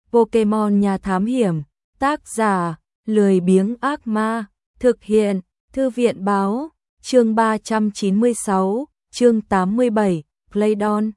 Pokemon nhà thám hiểm, tác giả, lười biếng ác ma, thực hiện, thư viện báo, chương 396, chương 87, Playdon.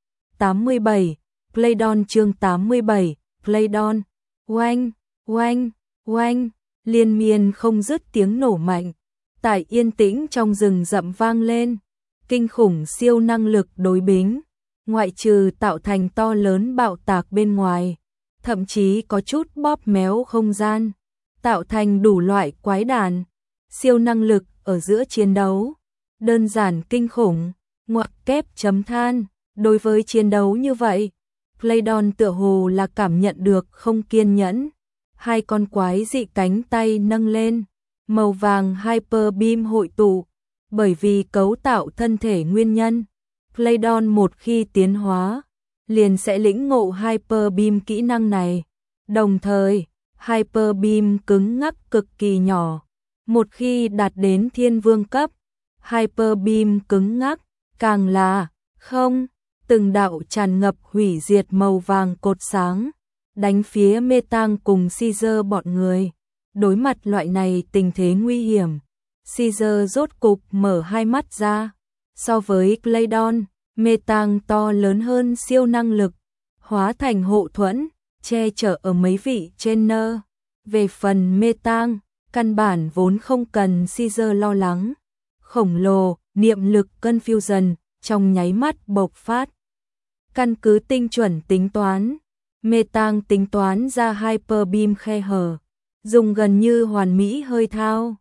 87, Playdon chương 87, Playdon. Oanh, oanh, oanh, liên miên không dứt tiếng nổ mạnh. Tại yên tĩnh trong rừng rậm vang lên, kinh khủng siêu năng lực đối bính, ngoại trừ tạo thành to lớn bạo tạc bên ngoài, thậm chí có chút bóp méo không gian, tạo thành đủ loại quái đản, siêu năng lực ở giữa chiến đấu, đơn giản kinh khủng, ngoặc kép chấm than, đối với chiến đấu như vậy, Playdon tựa hồ là cảm nhận được không kiên nhẫn, hai con quái dị cánh tay nâng lên, màu vàng Hyper Beam hội tụ, bởi vì cấu tạo thân thể nguyên nhân, Playdon một khi tiến hóa, liền sẽ lĩnh ngộ Hyper Beam kỹ năng này. Đồng thời, Hyper Beam cứng ngắc cực kỳ nhỏ. Một khi đạt đến thiên vương cấp, Hyper Beam cứng ngắc, càng là, không, từng đạo tràn ngập hủy diệt màu vàng cột sáng, đánh phía Metang cùng Caesar bọn người. Đối mặt loại này tình thế nguy hiểm, Caesar rốt cục mở hai mắt ra. So với Playdon, Metang to lớn hơn siêu năng lực, hóa thành hộ thuẫn, che chở ở mấy vị trainer. Về phần Metang, căn bản vốn không cần Caesar lo lắng. Khổng lồ, niệm lực Confusion, trong nháy mắt bộc phát. Căn cứ tinh chuẩn tính toán, Metang tính toán ra Hyper Beam khe hở, dùng gần như hoàn mỹ hơi thao.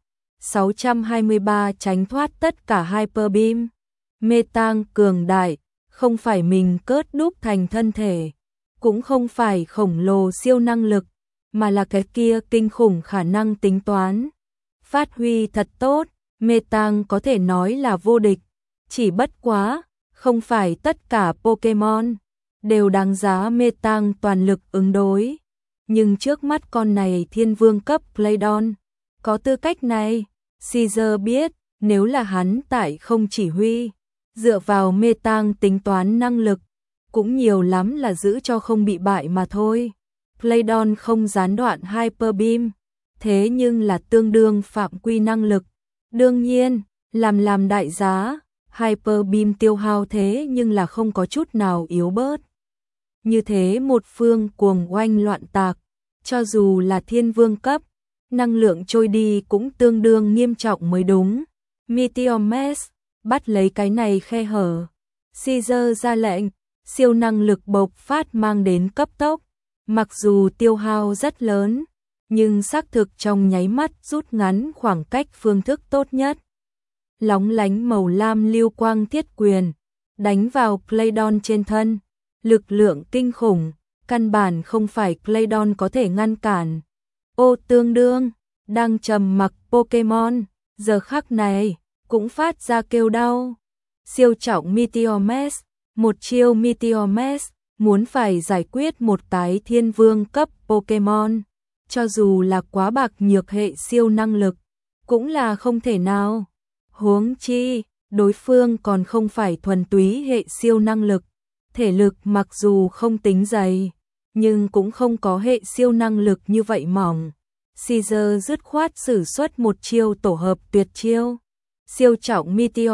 623 tránh thoát tất cả Hyper Beam. Metang cường đại, không phải mình cớt đúc thành thân thể, cũng không phải khổng lồ siêu năng lực, mà là cái kia kinh khủng khả năng tính toán. Phát huy thật tốt, Metang có thể nói là vô địch, chỉ bất quá, không phải tất cả Pokemon đều đáng giá Metang toàn lực ứng đối. Nhưng trước mắt con này thiên vương cấp Playdon, có tư cách này, Caesar biết, nếu là hắn tại không chỉ huy, dựa vào Metang tính toán năng lực, cũng nhiều lắm là giữ cho không bị bại mà thôi. Playdon không gián đoạn Hyper Beam, thế nhưng là tương đương phạm quy năng lực. Đương nhiên, làm đại giá, Hyper Beam tiêu hao thế nhưng là không có chút nào yếu bớt. Như thế một phương cuồng oanh loạn tạc, cho dù là thiên vương cấp, năng lượng trôi đi cũng tương đương nghiêm trọng mới đúng. Meteor Mash, bắt lấy cái này khe hở. Caesar ra lệnh, siêu năng lực bộc phát mang đến cấp tốc. Mặc dù tiêu hao rất lớn, nhưng xác thực trong nháy mắt rút ngắn khoảng cách phương thức tốt nhất. Lóng lánh màu lam lưu quang thiết quyền, đánh vào Playdon trên thân. Lực lượng kinh khủng, căn bản không phải Playdon có thể ngăn cản. Ô tương đương, đang trầm mặc Pokemon, giờ khắc này, cũng phát ra kêu đau. Siêu trọng Meteor Mash, một chiêu Meteor Mash, muốn phải giải quyết một cái thiên vương cấp Pokemon, cho dù là quá bạc nhược hệ siêu năng lực, cũng là không thể nào. Huống chi, đối phương còn không phải thuần túy hệ siêu năng lực, thể lực mặc dù không tính dày, nhưng cũng không có hệ siêu năng lực như vậy mỏng. Caesar dứt khoát sử xuất một chiêu tổ hợp tuyệt chiêu. Siêu trọng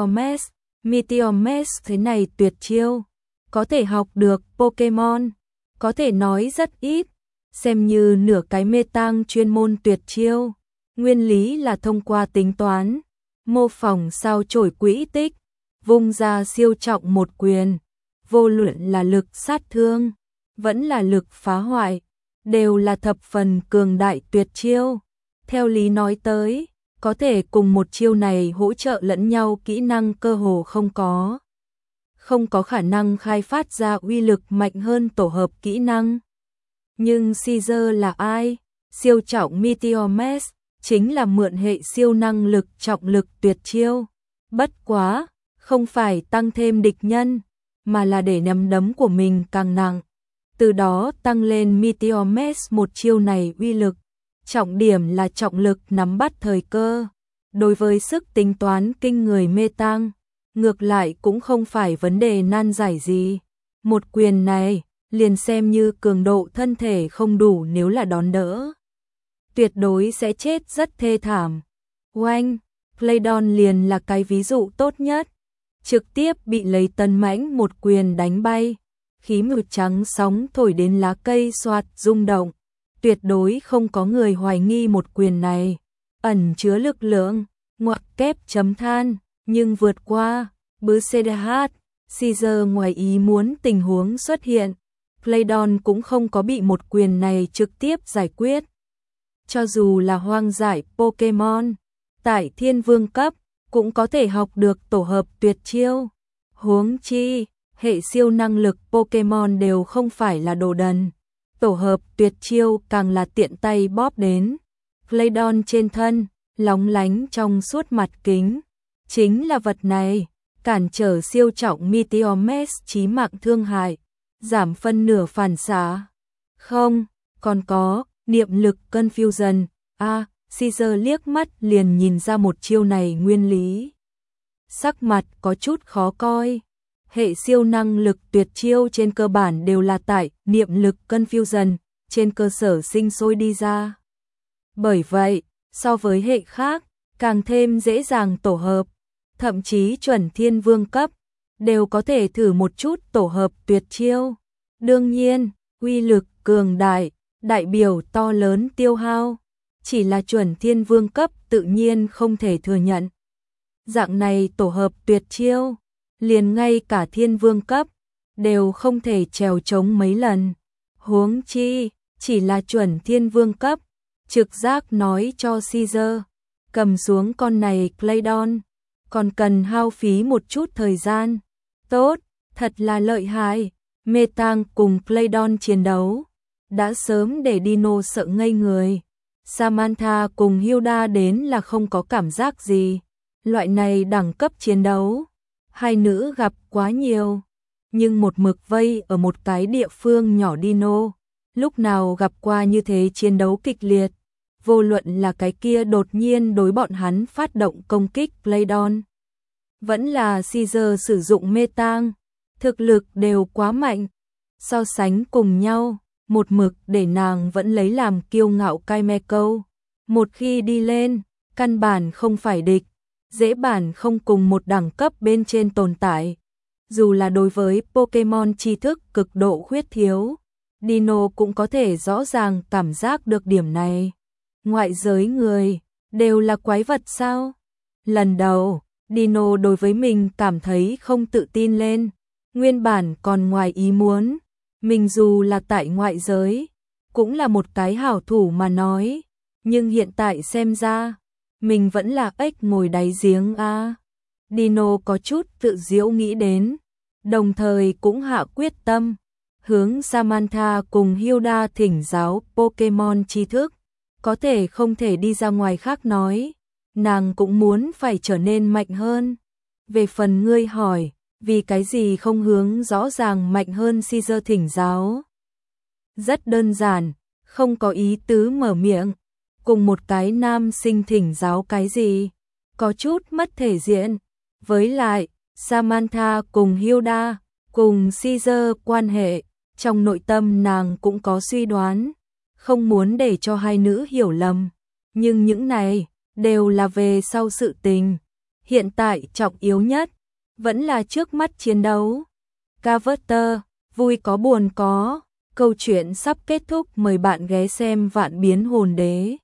Meteor Mash thế này tuyệt chiêu, có thể học được Pokemon, có thể nói rất ít, xem như nửa cái Metang chuyên môn tuyệt chiêu. Nguyên lý là thông qua tính toán, mô phỏng sao chổi quỹ tích, vung ra siêu trọng một quyền, vô luận là lực sát thương, vẫn là lực phá hoại, đều là thập phần cường đại tuyệt chiêu. Theo lý nói tới, có thể cùng một chiêu này hỗ trợ lẫn nhau kỹ năng cơ hồ không có. Không có khả năng khai phát ra uy lực mạnh hơn tổ hợp kỹ năng. Nhưng Caesar là ai? Siêu trọng Meteor Mash chính là mượn hệ siêu năng lực trọng lực tuyệt chiêu. Bất quá, không phải tăng thêm địch nhân, mà là để nắm đấm của mình càng nặng. Từ đó tăng lên Meteor Mash một chiêu này uy lực. Trọng điểm là trọng lực nắm bắt thời cơ. Đối với sức tính toán kinh người Metang, ngược lại cũng không phải vấn đề nan giải gì. Một quyền này liền xem như cường độ thân thể không đủ nếu là đón đỡ, tuyệt đối sẽ chết rất thê thảm. Oanh, Playdon liền là cái ví dụ tốt nhất, trực tiếp bị lấy Tần Mãnh một quyền đánh bay, khí mực trắng sóng thổi đến lá cây xoạt rung động, tuyệt đối không có người hoài nghi một quyền này ẩn chứa lực lượng, ngoặc kép chấm than, nhưng vượt qua, BCDH, Caesar ngoài ý muốn tình huống xuất hiện, Playdon cũng không có bị một quyền này trực tiếp giải quyết. Cho dù là hoang dại Pokemon, tại Thiên Vương cấp, cũng có thể học được tổ hợp tuyệt chiêu. Huống chi, hệ siêu năng lực Pokemon đều không phải là đồ đần. Tổ hợp tuyệt chiêu càng là tiện tay bóp đến. Playdon trên thân, lóng lánh trong suốt mặt kính. Chính là vật này, cản trở siêu trọng Meteor Mash chí mạng thương hại, giảm phân nửa phản xạ. Không, còn có, niệm lực Confusion. Caesar liếc mắt liền nhìn ra một chiêu này nguyên lý. Sắc mặt có chút khó coi. Hệ siêu năng lực tuyệt chiêu trên cơ bản đều là tại niệm lực Confusion trên cơ sở sinh sôi đi ra. Bởi vậy, so với hệ khác, càng thêm dễ dàng tổ hợp, thậm chí chuẩn Thiên Vương cấp, đều có thể thử một chút tổ hợp tuyệt chiêu. Đương nhiên, uy lực cường đại, đại biểu to lớn tiêu hao, chỉ là chuẩn Thiên Vương cấp tự nhiên không thể thừa nhận. Dạng này tổ hợp tuyệt chiêu, liền ngay cả Thiên Vương cấp, đều không thể trèo chống mấy lần. Huống chi, chỉ là chuẩn Thiên Vương cấp, trực giác nói cho Caesar, cầm xuống con này Playdon, còn cần hao phí một chút thời gian. Tốt, thật là lợi hại. Metang cùng Playdon chiến đấu, đã sớm để Dino sợ ngây người. Samantha cùng Hilda đến là không có cảm giác gì. Loại này đẳng cấp chiến đấu, hai nữ gặp quá nhiều, nhưng một mực vây ở một cái địa phương nhỏ Dino, lúc nào gặp qua như thế chiến đấu kịch liệt, vô luận là cái kia đột nhiên đối bọn hắn phát động công kích Playdon, vẫn là Caesar sử dụng Metang, thực lực đều quá mạnh, so sánh cùng nhau, một mực để nàng vẫn lấy làm kiêu ngạo Kaimeco, một khi đi lên, căn bản không phải địch, dễ bản không cùng một đẳng cấp bên trên tồn tại. Dù là đối với Pokemon tri thức cực độ khuyết thiếu, Dino cũng có thể rõ ràng cảm giác được điểm này. Ngoại giới người, đều là quái vật sao? Lần đầu, Dino đối với mình cảm thấy không tự tin lên, nguyên bản còn ngoài ý muốn, mình dù là tại ngoại giới, cũng là một cái hảo thủ mà nói, nhưng hiện tại xem ra, mình vẫn là ếch ngồi đáy giếng a. Dino có chút tự giễu nghĩ đến, đồng thời cũng hạ quyết tâm, hướng Samantha cùng Hilda thỉnh giáo Pokemon tri thức, có thể không thể đi ra ngoài khác nói, nàng cũng muốn phải trở nên mạnh hơn. Về phần ngươi hỏi, vì cái gì không hướng rõ ràng mạnh hơn Caesar thỉnh giáo? Rất đơn giản, không có ý tứ mở miệng, cùng một cái nam sinh thỉnh giáo cái gì, có chút mất thể diện. Với lại, Samantha cùng Hilda, cùng Caesar quan hệ, trong nội tâm nàng cũng có suy đoán, không muốn để cho hai nữ hiểu lầm. Nhưng những này, đều là về sau sự tình. Hiện tại trọng yếu nhất, vẫn là trước mắt chiến đấu. Carver, vui có buồn có, câu chuyện sắp kết thúc, mời bạn ghé xem Vạn Biến Hồn Đế.